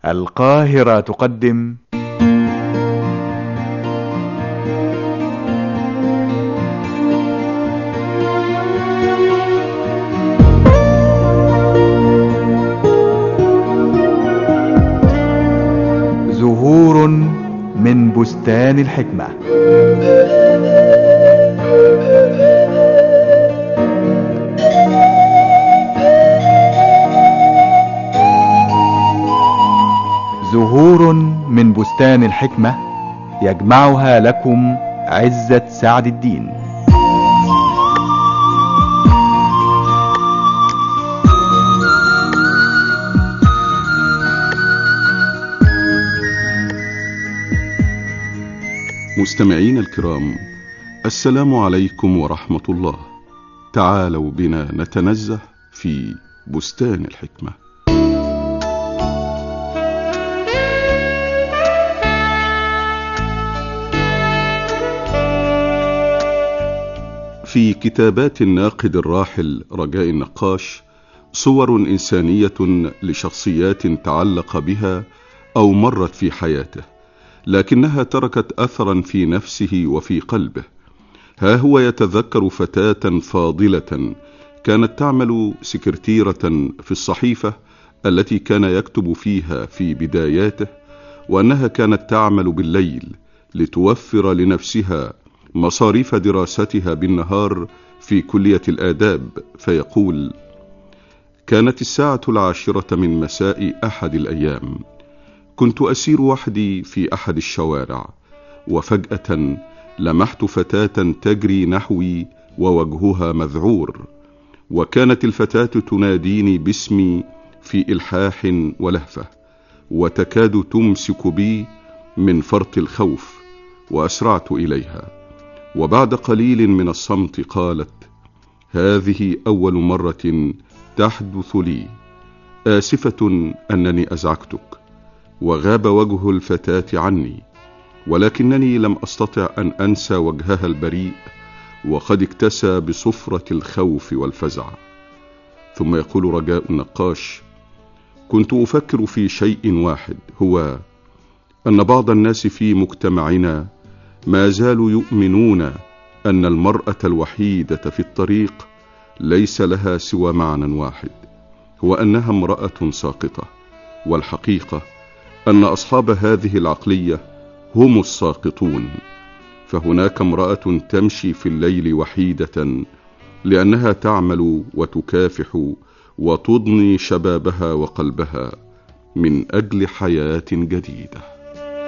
القاهرة تقدم زهور من بستان الحكمة. زهور من بستان الحكمة يجمعها لكم عزت سعد الدين. مستمعين الكرام، السلام عليكم ورحمة الله. تعالوا بنا نتنزه في بستان الحكمة. في كتابات الناقد الراحل رجاء النقاش صور إنسانية لشخصيات تعلق بها أو مرت في حياته، لكنها تركت أثرا في نفسه وفي قلبه. ها هو يتذكر فتاة فاضلة كانت تعمل سكرتيرة في الصحيفة التي كان يكتب فيها في بداياته، وأنها كانت تعمل بالليل لتوفر لنفسها مصاريف دراستها بالنهار في كلية الآداب. فيقول: كانت 10:10 من مساء أحد الأيام، كنت أسير وحدي في أحد الشوارع، وفجأة لمحت فتاة تجري نحوي ووجهها مذعور، وكانت الفتاة تناديني باسمي في إلحاح ولهفة، وتكاد تمسك بي من فرط الخوف، وأسرعت إليها. وبعد قليل من الصمت قالت: هذه أول مرة تحدث لي، آسفة أنني أزعجتك. وغاب وجه الفتاة عني، ولكنني لم أستطع أن أنسى وجهها البريء وقد اكتسى بصفرة الخوف والفزع. ثم يقول رجاء النقاش: كنت أفكر في شيء واحد، هو أن بعض الناس في مجتمعنا ما زالوا يؤمنون أن المرأة الوحيدة في الطريق ليس لها سوى معنى واحد، هو أنها امرأة ساقطة. والحقيقة أن أصحاب هذه العقلية هم الساقطون. فهناك امرأة تمشي في الليل وحيدة لأنها تعمل وتكافح وتضني شبابها وقلبها من أجل حياة جديدة.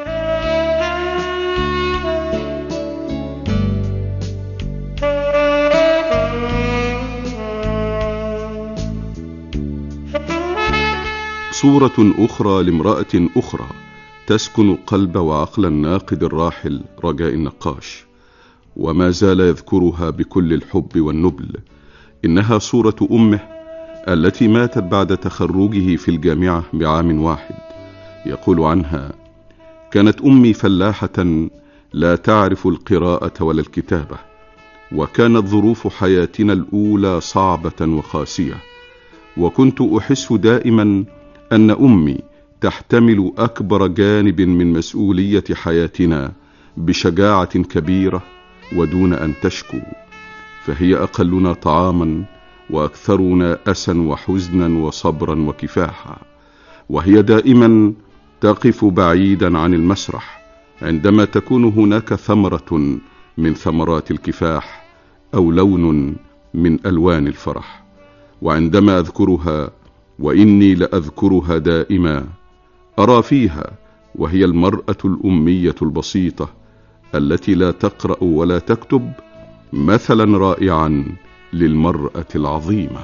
صورة أخرى لامرأة أخرى تسكن قلب وعقل الناقد الراحل رجاء النقاش، وما زال يذكرها بكل الحب والنبل. إنها صورة أمه التي ماتت بعد تخرجه في الجامعة بعام واحد. يقول عنها: كانت أمي فلاحة لا تعرف القراءة ولا الكتابة، وكانت ظروف حياتنا الأولى صعبة وقاسية، وكنت أحس دائما أن أمي تحتمل أكبر جانب من مسؤولية حياتنا بشجاعة كبيرة ودون أن تشكو، فهي أقلنا طعاما وأكثرنا أسا وحزنا وصبرا وكفاحا، وهي دائما تقف بعيدا عن المسرح عندما تكون هناك ثمرة من ثمرات الكفاح أو لون من ألوان الفرح. وعندما أذكرها، وإني لأذكرها دائما، أرى فيها وهي المرأة الأمية البسيطة التي لا تقرأ ولا تكتب مثلا رائعا للمرأة العظيمة.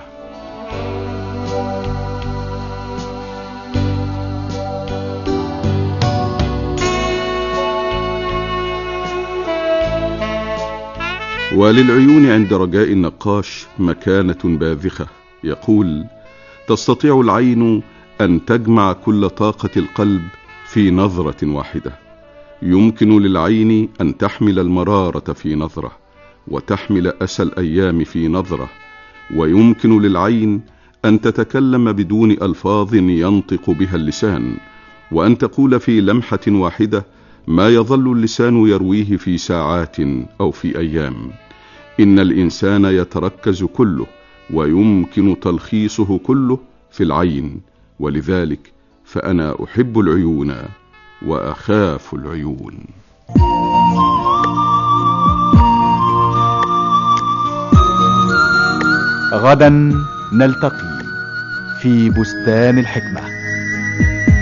وللعيون عند رجاء النقاش مكانة باذخة. يقول: تستطيع العين أن تجمع كل طاقة القلب في نظرة واحدة. يمكن للعين أن تحمل المرارة في نظرة، وتحمل أسى الأيام في نظرة، ويمكن للعين أن تتكلم بدون ألفاظ ينطق بها اللسان، وأن تقول في لمحة واحدة ما يظل اللسان يرويه في ساعات أو في أيام. إن الإنسان يتركز كله ويمكن تلخيصه كله في العين، ولذلك فأنا أحب العيون وأخاف العيون. غدا نلتقي في بستان الحكمة.